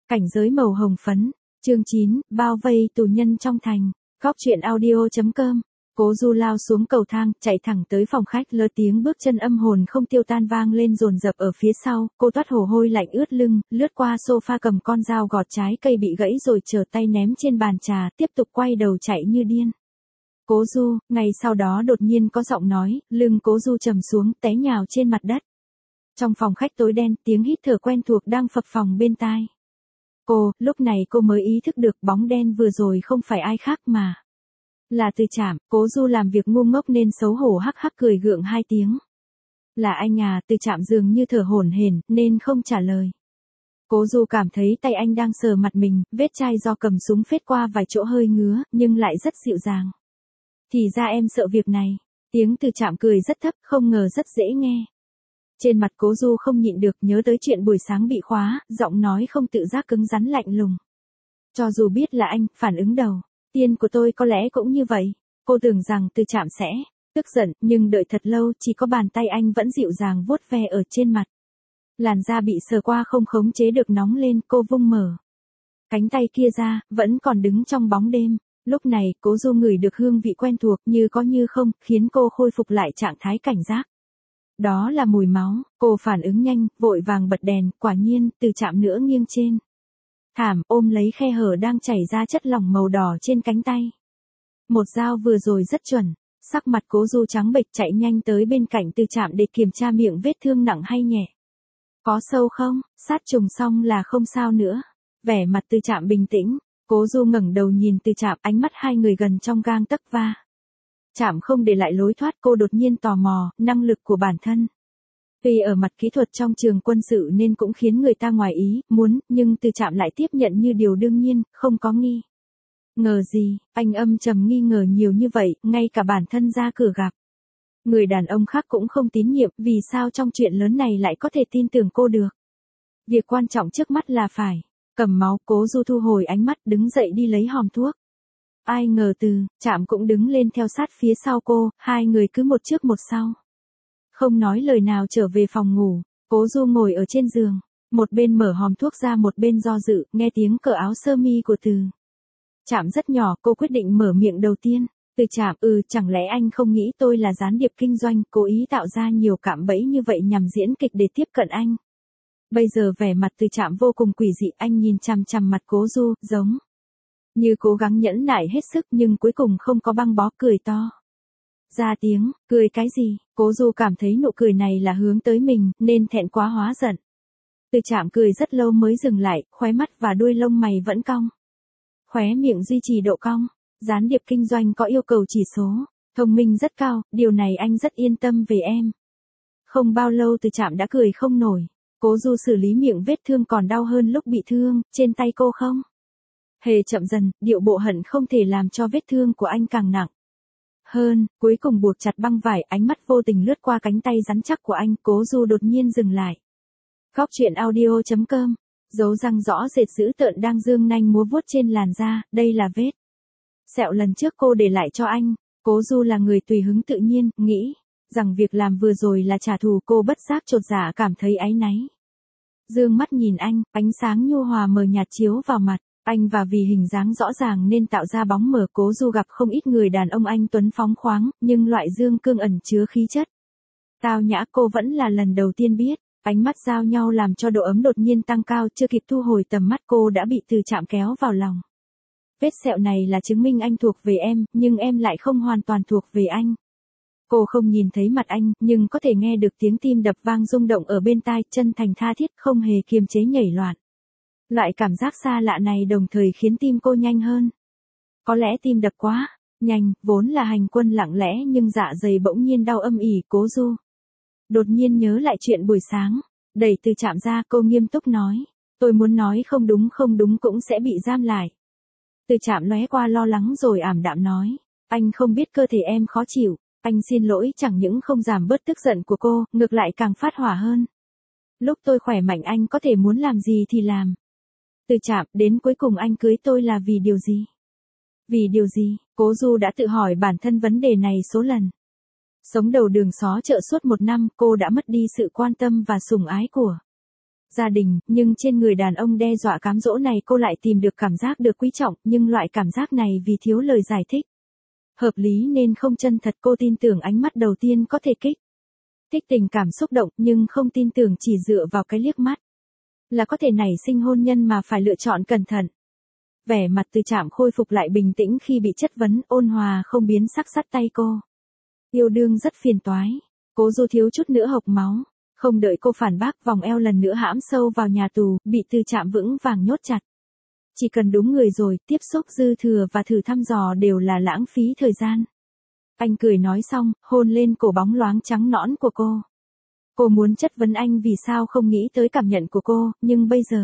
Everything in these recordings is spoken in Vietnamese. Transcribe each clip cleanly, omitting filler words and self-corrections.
Cảnh giới màu hồng phấn, chương 9, bao vây tù nhân trong thành, góc truyện audio.com. Cố Du lao xuống cầu thang, chạy thẳng tới phòng khách, lơ tiếng bước chân âm hồn không tiêu tan vang lên dồn dập ở phía sau, cô toát mồ hôi lạnh ướt lưng, lướt qua sofa cầm con dao gọt trái cây bị gãy rồi trở tay ném trên bàn trà, tiếp tục quay đầu chạy như điên. Cố Du, ngày sau đó đột nhiên có giọng nói, lưng Cố Du trầm xuống, té nhào trên mặt đất. Trong phòng khách tối đen, tiếng hít thở quen thuộc đang phập phồng bên tai. Lúc này cô mới ý thức được bóng đen vừa rồi không phải ai khác mà là Từ Trạm. Cố Du làm việc ngu ngốc nên xấu hổ hắc hắc cười gượng 2 tiếng. Là anh à? Từ Trạm dường như thở hổn hển nên không trả lời. Cố Du cảm thấy tay anh đang sờ mặt mình, vết chai do cầm súng phết qua vài chỗ hơi ngứa, nhưng lại rất dịu dàng. Thì ra em sợ việc này. Tiếng Từ Trạm cười rất thấp, không ngờ rất dễ nghe. Trên mặt Cố Du không nhịn được nhớ tới chuyện buổi sáng bị khóa, giọng nói không tự giác cứng rắn lạnh lùng. Cho dù biết là anh, phản ứng đầu tiên của tôi có lẽ cũng như vậy. Cô tưởng rằng Từ Trạm sẽ tức giận, nhưng đợi thật lâu chỉ có bàn tay anh vẫn dịu dàng vuốt ve ở trên mặt. Làn da bị sờ qua không khống chế được nóng lên, cô vung mở cánh tay kia ra, vẫn còn đứng trong bóng đêm. Lúc này, Cố Du ngửi được hương vị quen thuộc như có như không, khiến cô khôi phục lại trạng thái cảnh giác. Đó là mùi máu, cô phản ứng nhanh, vội vàng bật đèn, quả nhiên, Từ Trạm nữa nghiêng trên thảm, ôm lấy khe hở đang chảy ra chất lỏng màu đỏ trên cánh tay. Một dao vừa rồi rất chuẩn, sắc mặt Cố Du trắng bệch chạy nhanh tới bên cạnh Từ Trạm để kiểm tra miệng vết thương nặng hay nhẹ. Có sâu không? Sát trùng xong là không sao nữa. Vẻ mặt Từ Trạm bình tĩnh, Cố Du ngẩng đầu nhìn Từ Trạm, ánh mắt hai người gần trong gang tấc va chạm không để lại lối thoát. Cô đột nhiên tò mò, năng lực của bản thân. Tuy ở mặt kỹ thuật trong trường quân sự nên cũng khiến người ta ngoài ý muốn, nhưng Từ Trạm lại tiếp nhận như điều đương nhiên, không có nghi ngờ gì. Anh âm trầm nghi ngờ nhiều như vậy, ngay cả bản thân ra cửa gặp người đàn ông khác cũng không tín nhiệm, vì sao trong chuyện lớn này lại có thể tin tưởng cô được. Việc quan trọng trước mắt là phải cầm máu. Cố Du thu hồi ánh mắt, đứng dậy đi lấy hòm thuốc. Ai ngờ Từ Trạm cũng đứng lên theo sát phía sau cô, hai người cứ một trước một sau. Không nói lời nào trở về phòng ngủ. Cố Du ngồi ở trên giường, một bên mở hòm thuốc ra một bên do dự, nghe tiếng cởi áo sơ mi của Từ Trạm rất nhỏ, cô quyết định mở miệng đầu tiên. Từ Trạm, chẳng lẽ anh không nghĩ tôi là gián điệp kinh doanh, cố ý tạo ra nhiều cạm bẫy như vậy nhằm diễn kịch để tiếp cận anh? Bây giờ vẻ mặt Từ Trạm vô cùng quỷ dị, anh nhìn chằm chằm mặt Cố Du, giống như cố gắng nhẫn nại hết sức nhưng cuối cùng không có băng bó, cười to ra tiếng. Cười cái gì? Cố Du cảm thấy nụ cười này là hướng tới mình, nên thẹn quá hóa giận. Từ Trạm cười rất lâu mới dừng lại, khóe mắt và đuôi lông mày vẫn cong. Khóe miệng duy trì độ cong. Gián điệp kinh doanh có yêu cầu chỉ số thông minh rất cao, điều này anh rất yên tâm về em. Không bao lâu Từ Trạm đã cười không nổi. Cố Du xử lý miệng vết thương còn đau hơn lúc bị thương, trên tay cô không hề chậm dần, điệu bộ hận không thể làm cho vết thương của anh càng nặng hơn, cuối cùng buộc chặt băng vải, ánh mắt vô tình lướt qua cánh tay rắn chắc của anh. Cố Du đột nhiên dừng lại. Góc truyện audio.com. Dấu răng rõ rệt dữ tợn đang giương nanh múa vuốt trên làn da, đây là vết sẹo lần trước cô để lại cho anh. Cố Du là người tùy hứng tự nhiên, nghĩ rằng việc làm vừa rồi là trả thù. Cô bất giác chột dạ cảm thấy áy náy. Dương mắt nhìn anh, ánh sáng nhu hòa mờ nhạt chiếu vào mặt anh và vì hình dáng rõ ràng nên tạo ra bóng mờ. Cố Du gặp không ít người đàn ông anh tuấn phóng khoáng, nhưng loại dương cương ẩn chứa khí chất tao nhã cô vẫn là lần đầu tiên biết. Ánh mắt giao nhau làm cho độ ấm đột nhiên tăng cao, chưa kịp thu hồi tầm mắt cô đã bị Từ Trạm kéo vào lòng. Vết sẹo này là chứng minh anh thuộc về em, nhưng em lại không hoàn toàn thuộc về anh. Cô không nhìn thấy mặt anh, nhưng có thể nghe được tiếng tim đập vang rung động ở bên tai, chân thành tha thiết, không hề kiềm chế nhảy loạn. Loại cảm giác xa lạ này đồng thời khiến tim cô nhanh hơn. Có lẽ tim đập quá nhanh, vốn là hành quân lặng lẽ nhưng dạ dày bỗng nhiên đau âm ỉ. Cố Du đột nhiên nhớ lại chuyện buổi sáng, đẩy Từ Trạm ra, cô nghiêm túc nói. Tôi muốn nói không đúng cũng sẽ bị giam lại. Từ Trạm lóe qua lo lắng rồi ảm đạm nói. Anh không biết cơ thể em khó chịu. Anh xin lỗi, chẳng những không giảm bớt tức giận của cô, ngược lại càng phát hỏa hơn. Lúc tôi khỏe mạnh anh có thể muốn làm gì thì làm. Từ Trạm, đến cuối cùng anh cưới tôi là vì điều gì? Vì điều gì? Cố Du đã tự hỏi bản thân vấn đề này số lần. Sống đầu đường xó chợ suốt 1 năm, cô đã mất đi sự quan tâm và sủng ái của gia đình, nhưng trên người đàn ông đe dọa cám dỗ này cô lại tìm được cảm giác được quý trọng, nhưng loại cảm giác này vì thiếu lời giải thích hợp lý nên không chân thật. Cô tin tưởng ánh mắt đầu tiên có thể kích thích tình cảm xúc động, nhưng không tin tưởng chỉ dựa vào cái liếc mắt là có thể nảy sinh hôn nhân mà phải lựa chọn cẩn thận. Vẻ mặt Từ Trạm khôi phục lại bình tĩnh khi bị chất vấn, ôn hòa không biến sắc dắt tay cô. Yêu đương rất phiền toái. Cố Du thiếu chút nữa hộc máu. Không đợi cô phản bác, vòng eo lần nữa hãm sâu vào nhà tù, bị Từ Trạm vững vàng nhốt chặt. Chỉ cần đúng người rồi, tiếp xúc dư thừa và thử thăm dò đều là lãng phí thời gian. Anh cười nói xong, hôn lên cổ bóng loáng trắng nõn của cô. Cô muốn chất vấn anh vì sao không nghĩ tới cảm nhận của cô, nhưng bây giờ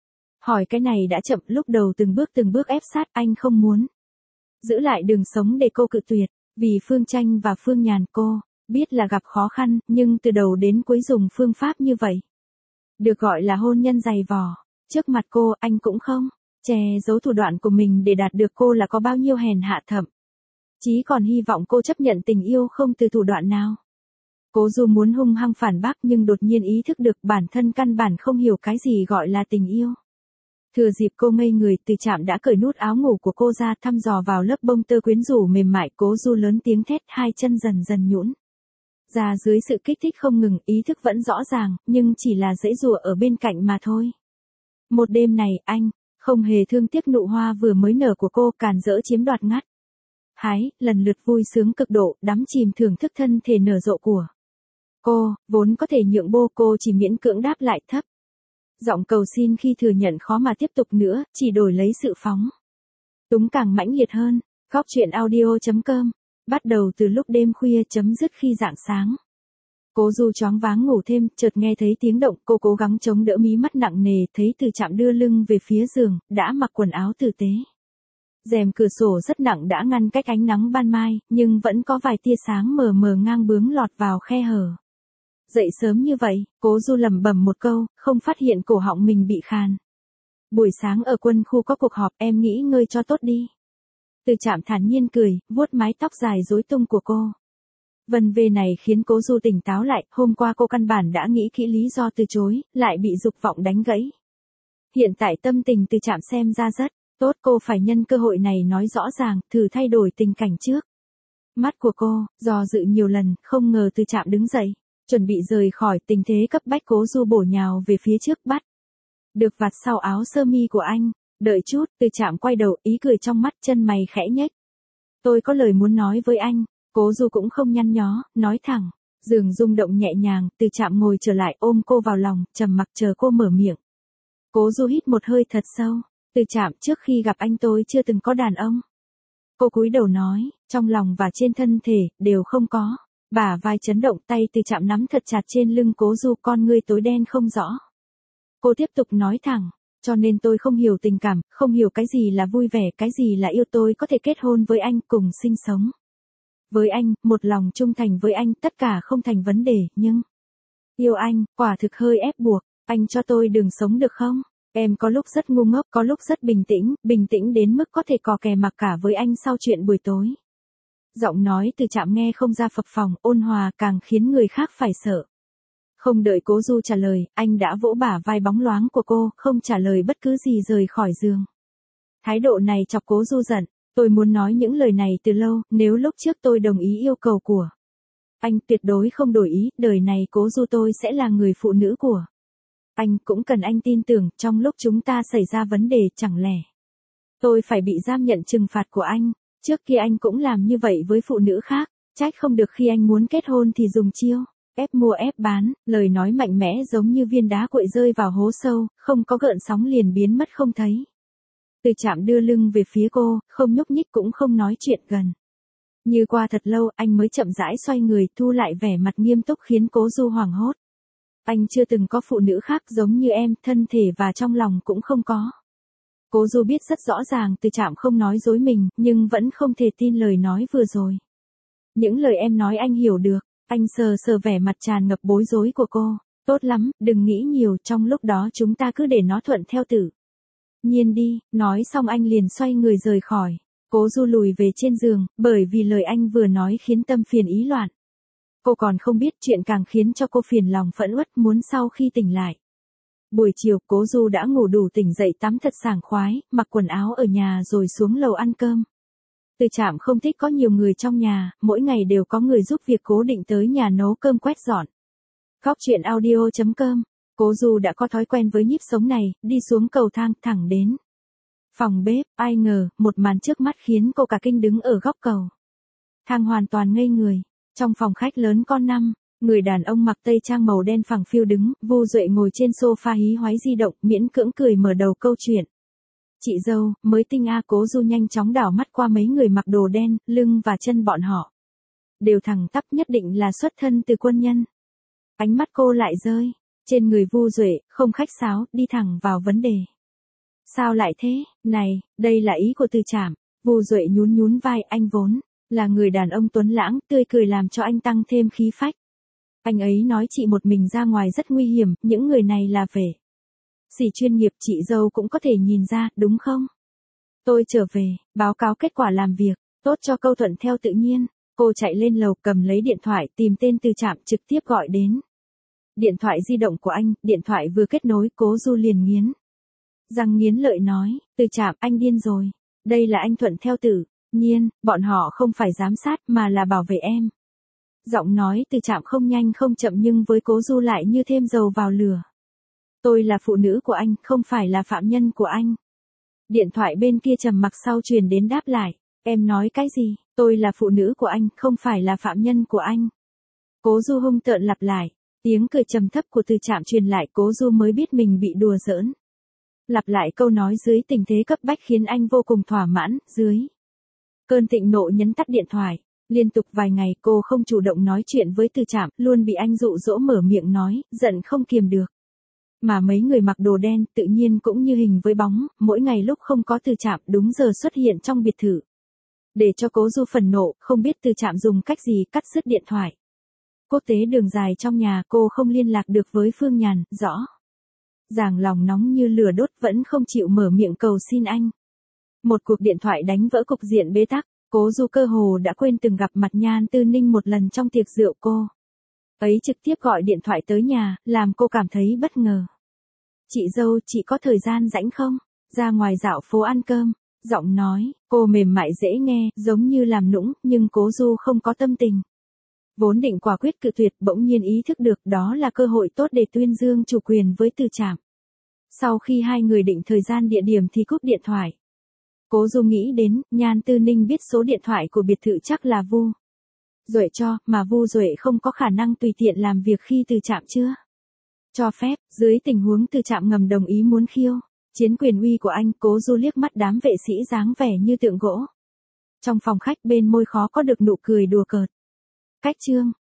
hỏi cái này đã chậm. Lúc đầu từng bước ép sát, anh không muốn giữ lại đường sống để cô cự tuyệt. Vì Phương Tranh và Phương Nhàn, cô biết là gặp khó khăn, nhưng từ đầu đến cuối dùng phương pháp như vậy được gọi là hôn nhân dày vò. Trước mặt cô, anh cũng không che giấu thủ đoạn của mình để đạt được cô là có bao nhiêu hèn hạ, thậm chí còn hy vọng cô chấp nhận tình yêu không từ thủ đoạn nào. Cố Du muốn hung hăng phản bác nhưng đột nhiên ý thức được bản thân căn bản không hiểu cái gì gọi là tình yêu. Thừa dịp cô ngây người, Từ Trạm đã cởi nút áo ngủ của cô ra, thăm dò vào lớp bông tơ quyến rũ mềm mại. Cố Du lớn tiếng thét, hai chân dần dần nhũn ra dưới sự kích thích không ngừng. Ý thức vẫn rõ ràng, nhưng chỉ là giãy giụa ở bên cạnh mà thôi. Một đêm này, anh không hề thương tiếc nụ hoa vừa mới nở của cô, càn rỡ chiếm đoạt ngắt hái, lần lượt vui sướng cực độ, đắm chìm thưởng thức thân thể nở rộ của cô. Vốn có thể nhượng bộ, cô chỉ miễn cưỡng đáp lại thấp giọng cầu xin khi thừa nhận khó mà tiếp tục nữa, chỉ đổi lấy sự phóng túng càng mãnh liệt hơn. Góc truyện audio.com bắt đầu từ lúc đêm khuya, chấm dứt khi rạng sáng. Cố Du choáng váng ngủ thêm, chợt nghe thấy tiếng động, cô cố gắng chống đỡ mí mắt nặng nề, thấy Từ Trạm đưa lưng về phía giường, đã mặc quần áo tử tế. Rèm cửa sổ rất nặng đã ngăn cách ánh nắng ban mai, nhưng vẫn có vài tia sáng mờ mờ ngang bướng lọt vào khe hở. Dậy sớm như vậy, Cố Du lẩm bẩm một câu, không phát hiện cổ họng mình bị khàn. Buổi sáng ở quân khu có cuộc họp, em nghỉ ngơi cho tốt đi. Từ Trạm thản nhiên cười, vuốt mái tóc dài rối tung của cô. Vân vê này khiến Cố Du tỉnh táo lại, hôm qua cô căn bản đã nghĩ kỹ lý do từ chối, lại bị dục vọng đánh gãy. Hiện tại tâm tình Từ Trạm xem ra rất tốt, cô phải nhân cơ hội này nói rõ ràng, thử thay đổi tình cảnh trước mắt của cô. Do dự nhiều lần, không ngờ Từ Trạm đứng dậy, chuẩn bị rời khỏi. Tình thế cấp bách, Cố Du bổ nhào về phía trước, bắt được vạt sau áo sơ mi của anh. Đợi chút, Từ Trạm quay đầu, ý cười trong mắt, chân mày khẽ nhếch. Tôi có lời muốn nói với anh. Cố Du cũng không nhăn nhó, nói thẳng. Giường rung động nhẹ nhàng, Từ Trạm ngồi trở lại, ôm cô vào lòng, trầm mặc chờ cô mở miệng. Cố Du hít một hơi thật sâu. Từ Trạm, trước khi gặp anh tôi chưa từng có đàn ông. Cô cúi đầu nói, trong lòng và trên thân thể đều không có. Bả vai chấn động, tay Từ Trạm nắm thật chặt trên lưng Cố Du, con ngươi tối đen không rõ. Cô tiếp tục nói thẳng, cho nên tôi không hiểu tình cảm, không hiểu cái gì là vui vẻ, cái gì là yêu. Tôi có thể kết hôn với anh, cùng sinh sống với anh, một lòng trung thành với anh, tất cả không thành vấn đề, nhưng yêu anh, quả thực hơi ép buộc. Anh cho tôi đường sống được không? Em có lúc rất ngu ngốc, có lúc rất bình tĩnh đến mức có thể cò kè mặc cả với anh sau chuyện buổi tối. Giọng nói Từ Trạm nghe không ra phập phồng, ôn hòa, càng khiến người khác phải sợ. Không đợi Cố Du trả lời, anh đã vỗ bả vai bóng loáng của cô, không trả lời bất cứ gì, rời khỏi giường. Thái độ này chọc Cố Du giận. Tôi muốn nói những lời này từ lâu, nếu lúc trước tôi đồng ý yêu cầu của anh, tuyệt đối không đổi ý, đời này Cố Du tôi sẽ là người phụ nữ của anh. Cũng cần anh tin tưởng, trong lúc chúng ta xảy ra vấn đề, chẳng lẽ tôi phải bị giam nhận trừng phạt của anh? Trước kia anh cũng làm như vậy với phụ nữ khác, trách không được khi anh muốn kết hôn thì dùng chiêu ép mua ép bán. Lời nói mạnh mẽ giống như viên đá cuội rơi vào hố sâu, không có gợn sóng liền biến mất không thấy. Từ Trạm đưa lưng về phía cô, không nhúc nhích cũng không nói chuyện gần. Như qua thật lâu, anh mới chậm rãi xoay người, thu lại vẻ mặt nghiêm túc khiến Cố Du hoảng hốt. Anh chưa từng có phụ nữ khác giống như em, thân thể và trong lòng cũng không có. Cố Du biết rất rõ ràng Từ Trạm không nói dối mình, nhưng vẫn không thể tin lời nói vừa rồi. Những lời em nói anh hiểu được. Anh sờ sờ vẻ mặt tràn ngập bối rối của cô. Tốt lắm, đừng nghĩ nhiều, trong lúc đó chúng ta cứ để nó thuận theo tự nhiên đi. Nói xong anh liền xoay người rời khỏi. Cố Du lùi về trên giường, bởi vì lời anh vừa nói khiến tâm phiền ý loạn. Cô còn không biết chuyện càng khiến cho cô phiền lòng phẫn uất, muốn sau khi tỉnh lại Buổi chiều, Cố Du đã ngủ đủ tỉnh dậy tắm thật sảng khoái, mặc quần áo ở nhà rồi xuống lầu ăn cơm. Từ Trạm không thích có nhiều người trong nhà, mỗi ngày đều có người giúp việc cố định tới nhà nấu cơm quét dọn. Góc chuyện audio.com. Cố Du đã có thói quen với nhíp sống này, đi xuống cầu thang thẳng đến phòng bếp, ai ngờ, một màn trước mắt khiến cô cả kinh đứng ở góc cầu thang hoàn toàn ngây người. Trong phòng khách lớn con 5, người đàn ông mặc tây trang màu đen phẳng phiu đứng, Vu Duệ ngồi trên sofa hí hoáy di động, miễn cưỡng cười mở đầu câu chuyện. Chị dâu, mới tinh a. Cố Du nhanh chóng đảo mắt qua mấy người mặc đồ đen, lưng và chân bọn họ đều thẳng tắp, nhất định là xuất thân từ quân nhân. Ánh mắt cô lại rơi trên người Vu Duệ, không khách sáo, đi thẳng vào vấn đề. Sao lại thế? Này, đây là ý của Từ Trạm. Vu Duệ nhún nhún vai, anh vốn là người đàn ông tuấn lãng, tươi cười làm cho anh tăng thêm khí phách. Anh ấy nói chị một mình ra ngoài rất nguy hiểm, những người này là về xỉ chuyên nghiệp, chị dâu cũng có thể nhìn ra, đúng không? Tôi trở về, báo cáo kết quả làm việc, tốt cho câu thuận theo tự nhiên. Cô chạy lên lầu cầm lấy điện thoại, tìm tên Từ Trạm, trực tiếp gọi đến điện thoại di động của anh. Điện thoại vừa kết nối, Cố Du liền nghiến răng nghiến lợi nói, Từ Trạm, anh điên rồi. Đây là anh thuận theo tự nhiên, bọn họ không phải giám sát mà là bảo vệ em. Giọng nói Từ Trạm không nhanh không chậm nhưng với Cố Du lại như thêm dầu vào lửa. Tôi là phụ nữ của anh, không phải là phạm nhân của anh. Điện thoại bên kia trầm mặc sau truyền đến đáp lại. Em nói cái gì? Tôi là phụ nữ của anh, không phải là phạm nhân của anh. Cố Du hung tợn lặp lại. Tiếng cười trầm thấp của Từ Trạm truyền lại, Cố Du mới biết mình bị đùa giỡn. Lặp lại câu nói dưới tình thế cấp bách khiến anh vô cùng thỏa mãn. Dưới cơn thịnh nộ nhấn tắt điện thoại. Liên tục vài ngày cô không chủ động nói chuyện với Từ Trạm, luôn bị anh dụ dỗ mở miệng nói, giận không kiềm được. Mà mấy người mặc đồ đen tự nhiên cũng như hình với bóng, mỗi ngày lúc không có Từ Trạm đúng giờ xuất hiện trong biệt thự. Để cho Cố Du phần nộ, không biết Từ Trạm dùng cách gì cắt đứt điện thoại. Quốc tế đường dài trong nhà, cô không liên lạc được với Phương Nhàn, rõ ràng lòng nóng như lửa đốt vẫn không chịu mở miệng cầu xin anh. Một cuộc điện thoại đánh vỡ cục diện bế tắc, Cố Du cơ hồ đã quên từng gặp mặt Nhan Tư Ninh một lần trong tiệc rượu. Cô ấy trực tiếp gọi điện thoại tới nhà, làm cô cảm thấy bất ngờ. Chị dâu, chị có thời gian rảnh không? Ra ngoài dạo phố ăn cơm. Giọng nói, cô mềm mại dễ nghe, giống như làm nũng, nhưng Cố Du không có tâm tình. Vốn định quả quyết cự tuyệt, bỗng nhiên ý thức được đó là cơ hội tốt để tuyên dương chủ quyền với Từ Trạm. Sau khi hai người định thời gian địa điểm thì cúp điện thoại. Cố Du nghĩ đến, Nhan Tư Ninh biết số điện thoại của biệt thự chắc là Vu Duệ cho, mà Vu Duệ không có khả năng tùy tiện làm việc khi Từ Trạm chưa cho phép. Dưới tình huống Từ Trạm ngầm đồng ý muốn khiêu chiến quyền uy của anh, Cố Du liếc mắt đám vệ sĩ dáng vẻ như tượng gỗ trong phòng khách, bên môi khó có được nụ cười đùa cợt. Cách chương